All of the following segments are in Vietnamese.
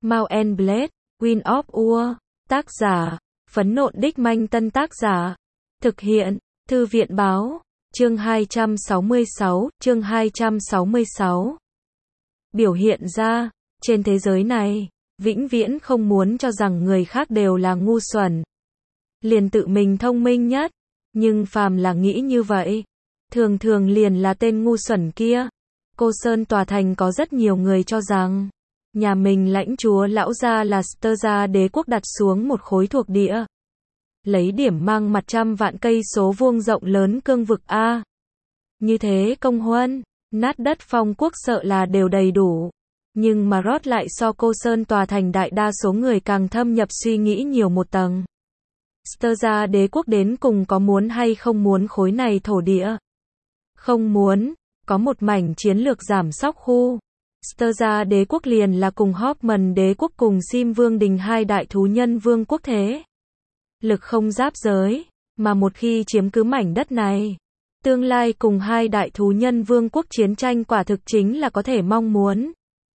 Mount and Blade, Wind of War. Tác giả, Phấn Nộn Đích Manh. Tân tác giả, thực hiện, Thư viện Báo. Chương 266, chương 266. Biểu hiện ra, trên thế giới này, vĩnh viễn không muốn cho rằng người khác đều là ngu xuẩn. Liền tự mình thông minh nhất, nhưng phàm là nghĩ như vậy, thường thường liền là tên ngu xuẩn kia. Cô Sơn Tòa Thành có rất nhiều người cho rằng, nhà mình lãnh chúa lão gia là Sterza đế quốc đặt xuống một khối thuộc địa. Lấy điểm mang mặt 100 vạn cây số vuông rộng lớn cương vực A. Như thế công huân, nát đất phong quốc sợ là đều đầy đủ. Nhưng mà Rod lại so cô Sơn Tòa Thành đại đa số người càng thâm nhập suy nghĩ nhiều một tầng. Sterza đế quốc đến cùng có muốn hay không muốn khối này thổ địa? Không muốn, có một mảnh chiến lược giảm sóc khu. Sterza đế quốc liền là cùng Hoffman đế quốc cùng Sim Vương Đình hai đại thú nhân vương quốc thế. Lực không giáp giới, mà một khi chiếm cứ mảnh đất này, tương lai cùng hai đại thú nhân vương quốc chiến tranh quả thực chính là có thể mong muốn.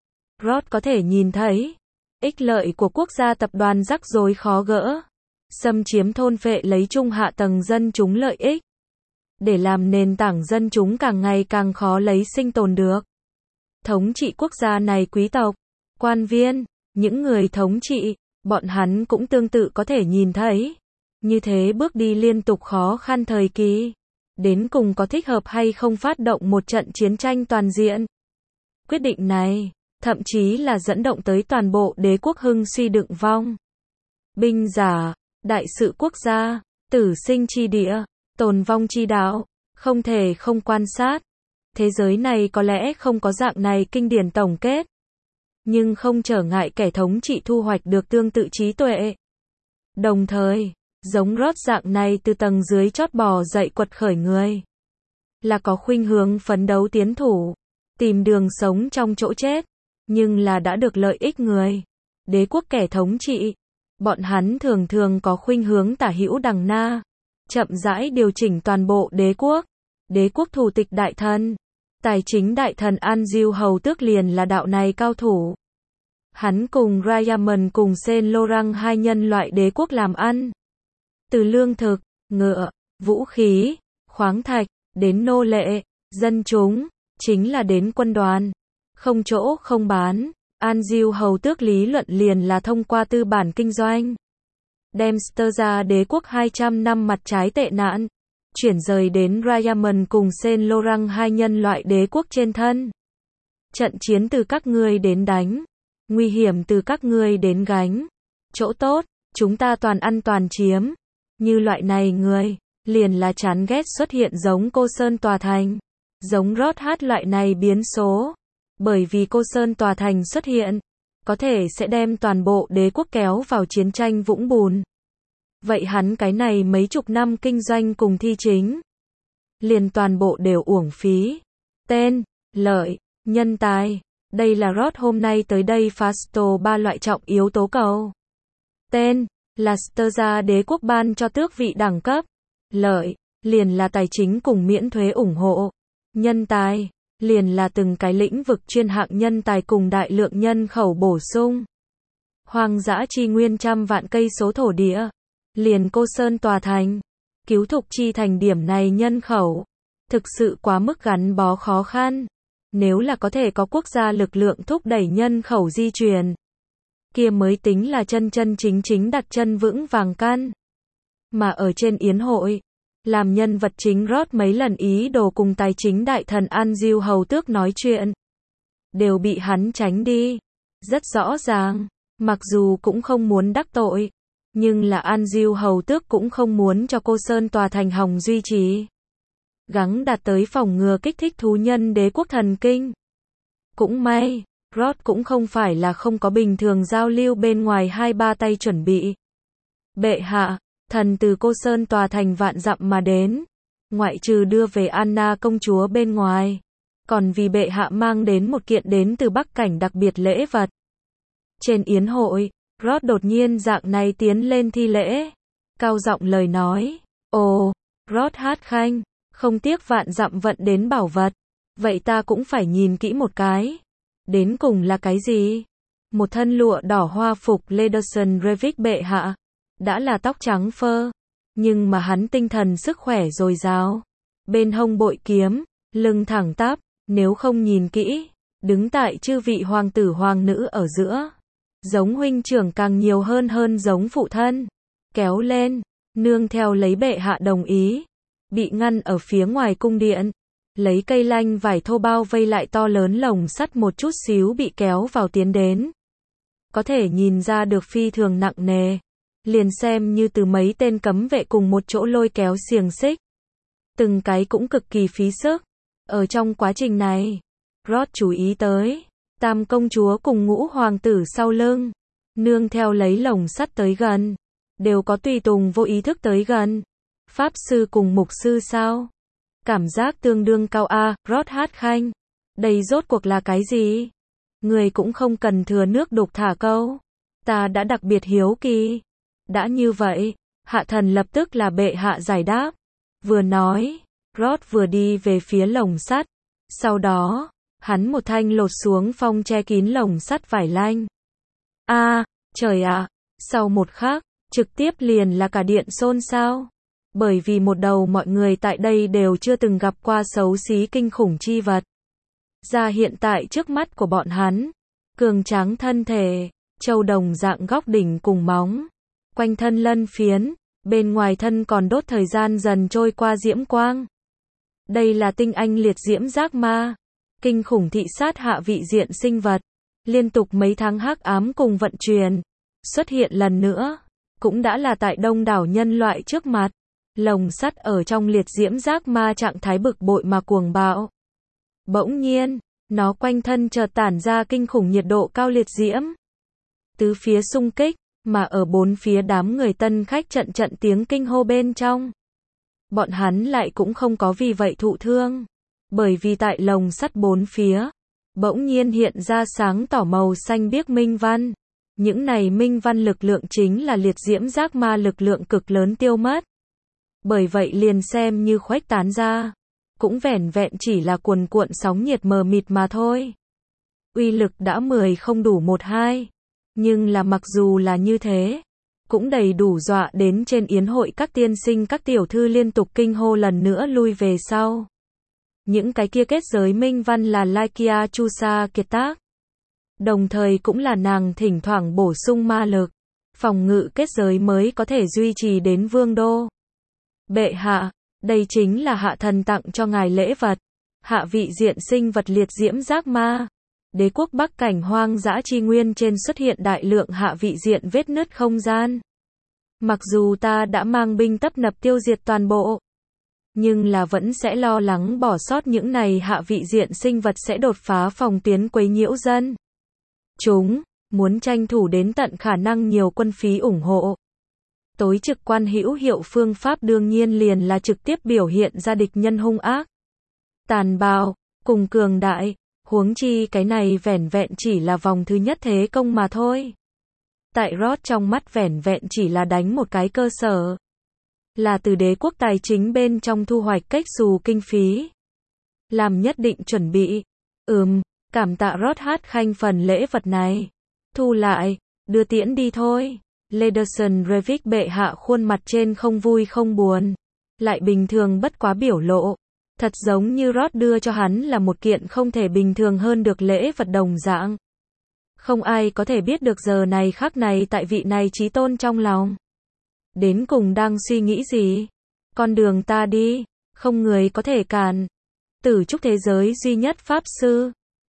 Rod có thể nhìn thấy, ích lợi của quốc gia tập đoàn rắc rối khó gỡ, xâm chiếm thôn phệ lấy trung hạ tầng dân chúng lợi ích, để làm nền tảng dân chúng càng ngày càng khó lấy sinh tồn được. Thống trị quốc gia này quý tộc, quan viên, những người thống trị, bọn hắn cũng tương tự có thể nhìn thấy. Như thế bước đi liên tục khó khăn thời kỳ, đến cùng có thích hợp hay không phát động một trận chiến tranh toàn diện. Quyết định này, thậm chí là dẫn động tới toàn bộ đế quốc hưng suy đựng vong. Binh giả, đại sự quốc gia, tử sinh chi địa, tồn vong chi đạo, không thể không quan sát. Thế giới này có lẽ không có dạng này kinh điển tổng kết, nhưng không trở ngại kẻ thống trị thu hoạch được tương tự trí tuệ. Đồng thời, giống Rod dạng này từ tầng dưới chót bò dậy quật khởi người, là có khuynh hướng phấn đấu tiến thủ, tìm đường sống trong chỗ chết, nhưng là đã được lợi ích người. Đế quốc kẻ thống trị, bọn hắn thường thường có khuynh hướng tả hữu đằng na, chậm rãi điều chỉnh toàn bộ đế quốc. Đế quốc thủ tịch đại thần, tài chính đại thần Anjou hầu tước liền là đạo này cao thủ. Hắn cùng Raymond cùng Saint Laurent hai nhân loại đế quốc làm ăn. Từ lương thực, ngựa, vũ khí, khoáng thạch, đến nô lệ, dân chúng, chính là đến quân đoàn. Không chỗ không bán, Anjou hầu tước lý luận liền là thông qua tư bản kinh doanh, đem Sterza đế quốc 200 năm mặt trái tệ nạn, chuyển rời đến Raymond cùng Saint Laurent hai nhân loại đế quốc trên thân. Trận chiến từ các ngươi đến đánh, nguy hiểm từ các ngươi đến gánh, chỗ tốt, chúng ta toàn ăn toàn chiếm. Như loại này người, liền là chán ghét xuất hiện giống cô Sơn Tòa Thành, giống Rod hát loại này biến số. Bởi vì cô Sơn Tòa Thành xuất hiện, có thể sẽ đem toàn bộ đế quốc kéo vào chiến tranh vũng bùn. Vậy hắn cái này mấy chục năm kinh doanh cùng thi chính, liền toàn bộ đều uổng phí. Tên, lợi, nhân tài, đây là Rod hôm nay tới đây Fasto ba loại trọng yếu tố cầu. Tên, là Sterza đế quốc ban cho tước vị đẳng cấp. Lợi, liền là tài chính cùng miễn thuế ủng hộ. Nhân tài, liền là từng cái lĩnh vực chuyên hạng nhân tài cùng đại lượng nhân khẩu bổ sung. Hoang dã chi nguyên 100 vạn cây số thổ địa, liền cô Sơn Tòa Thành, cứu thục chi thành điểm này nhân khẩu, thực sự quá mức gắn bó khó khăn. Nếu là có thể có quốc gia lực lượng thúc đẩy nhân khẩu di chuyển, kia mới tính là chân chân chính chính đặt chân vững vàng căn. Mà ở trên yến hội, làm nhân vật chính Rod mấy lần ý đồ cùng tài chính đại thần Anjou hầu tước nói chuyện, đều bị hắn tránh đi. Rất rõ ràng, mặc dù cũng không muốn đắc tội, nhưng là Anjou hầu tước cũng không muốn cho cô Sơn Tòa Thành hòng duy trì. Gắng đạt tới phòng ngừa kích thích thú nhân đế quốc thần kinh. Cũng may, Rod cũng không phải là không có bình thường giao lưu bên ngoài 2-3 tay chuẩn bị. Bệ hạ, thần từ cô Sơn Tòa Thành vạn dặm mà đến, ngoại trừ đưa về Anna công chúa bên ngoài, còn vì bệ hạ mang đến một kiện đến từ Bắc Cảnh đặc biệt lễ vật. Trên yến hội, Rod đột nhiên dạng này tiến lên thi lễ, cao giọng lời nói, ồ, Rod hát khanh, không tiếc vạn dặm vận đến bảo vật, vậy ta cũng phải nhìn kỹ một cái, đến cùng là cái gì? Một thân lụa đỏ hoa phục Lederson Revik bệ hạ. Đã là tóc trắng phơ. Nhưng mà hắn tinh thần sức khỏe dồi dào. Bên hông bội kiếm, lưng thẳng tắp, nếu không nhìn kỹ, đứng tại chư vị hoàng tử hoàng nữ ở giữa. Giống huynh trưởng càng nhiều hơn giống phụ thân. Kéo lên, nương theo lấy bệ hạ đồng ý. Bị ngăn ở phía ngoài cung điện. Lấy cây lanh vải thô bao vây lại to lớn lồng sắt một chút xíu bị kéo vào tiến đến. Có thể nhìn ra được phi thường nặng nề. Liền xem như từ mấy tên cấm vệ cùng một chỗ lôi kéo xiềng xích. Từng cái cũng cực kỳ phí sức. Ở trong quá trình này, Rod chú ý tới, tam công chúa cùng ngũ hoàng tử sau lưng, nương theo lấy lồng sắt tới gần, đều có tùy tùng vô ý thức tới gần. Pháp sư cùng mục sư sao? Cảm giác tương đương cao a, Rod hát khanh. Đây rốt cuộc là cái gì? Người cũng không cần thừa nước đục thả câu. Ta đã đặc biệt hiếu kỳ. Đã như vậy, hạ thần lập tức là bệ hạ giải đáp. Vừa nói, Rod vừa đi về phía lồng sắt. Sau đó, hắn một thanh lột xuống phong che kín lồng sắt vải lanh. Trời ạ, sau một khắc, trực tiếp liền là cả điện xôn xao. Bởi vì một đầu mọi người tại đây đều chưa từng gặp qua xấu xí kinh khủng chi vật. Ra hiện tại trước mắt của bọn hắn, cường tráng thân thể, châu đồng dạng góc đỉnh cùng móng, quanh thân lân phiến, bên ngoài thân còn đốt thời gian dần trôi qua diễm quang. Đây là tinh anh liệt diễm giác ma, kinh khủng thị sát hạ vị diện sinh vật, liên tục mấy tháng hắc ám cùng vận chuyển, xuất hiện lần nữa, cũng đã là tại đông đảo nhân loại trước mặt. Lồng sắt ở trong liệt diễm giác ma trạng thái bực bội mà cuồng bạo. Bỗng nhiên, nó quanh thân chợt tản ra kinh khủng nhiệt độ cao liệt diễm. Tứ phía xung kích, mà ở bốn phía đám người tân khách trận trận tiếng kinh hô bên trong. Bọn hắn lại cũng không có vì vậy thụ thương. Bởi vì tại lồng sắt bốn phía, bỗng nhiên hiện ra sáng tỏ màu xanh biếc minh văn. Những này minh văn lực lượng chính là liệt diễm giác ma lực lượng cực lớn tiêu mất. Bởi vậy liền xem như khuếch tán ra, cũng vẻn vẹn chỉ là cuồn cuộn sóng nhiệt mờ mịt mà thôi. Uy lực đã 10 không đủ 1-2, nhưng là mặc dù là như thế, cũng đầy đủ dọa đến trên yến hội các tiên sinh các tiểu thư liên tục kinh hô lần nữa lui về sau. Những cái kia kết giới minh văn là Laikia Chusa kiệt tác. Đồng thời cũng là nàng thỉnh thoảng bổ sung ma lực, phòng ngự kết giới mới có thể duy trì đến vương đô. Bệ hạ, đây chính là hạ thần tặng cho ngài lễ vật. Hạ vị diện sinh vật liệt diễm giác ma. Đế quốc Bắc cảnh hoang dã chi nguyên trên xuất hiện đại lượng hạ vị diện vết nứt không gian. Mặc dù ta đã mang binh tấp nập tiêu diệt toàn bộ, nhưng là vẫn sẽ lo lắng bỏ sót những này hạ vị diện sinh vật sẽ đột phá phòng tuyến quấy nhiễu dân. Chúng muốn tranh thủ đến tận khả năng nhiều quân phí ủng hộ. Tối trực quan hữu hiệu phương pháp đương nhiên liền là trực tiếp biểu hiện ra địch nhân hung ác, tàn bạo, cùng cường đại, huống chi cái này vẻn vẹn chỉ là vòng thứ nhất thế công mà thôi. Tại Rod trong mắt vẻn vẹn chỉ là đánh một cái cơ sở, là từ đế quốc tài chính bên trong thu hoạch cách xù kinh phí, làm nhất định chuẩn bị. Cảm tạ Rod hát khanh phần lễ vật này. Thu lại, đưa tiễn đi thôi. Lederson Revik bệ hạ khuôn mặt trên không vui không buồn, lại bình thường bất quá biểu lộ. Thật giống như Rod đưa cho hắn là một kiện không thể bình thường hơn được lễ vật đồng dạng. Không ai có thể biết được giờ này khắc này tại vị này chí tôn trong lòng. Đến cùng đang suy nghĩ gì? Con đường ta đi, không người có thể cản. Tử trúc thế giới duy nhất pháp sư.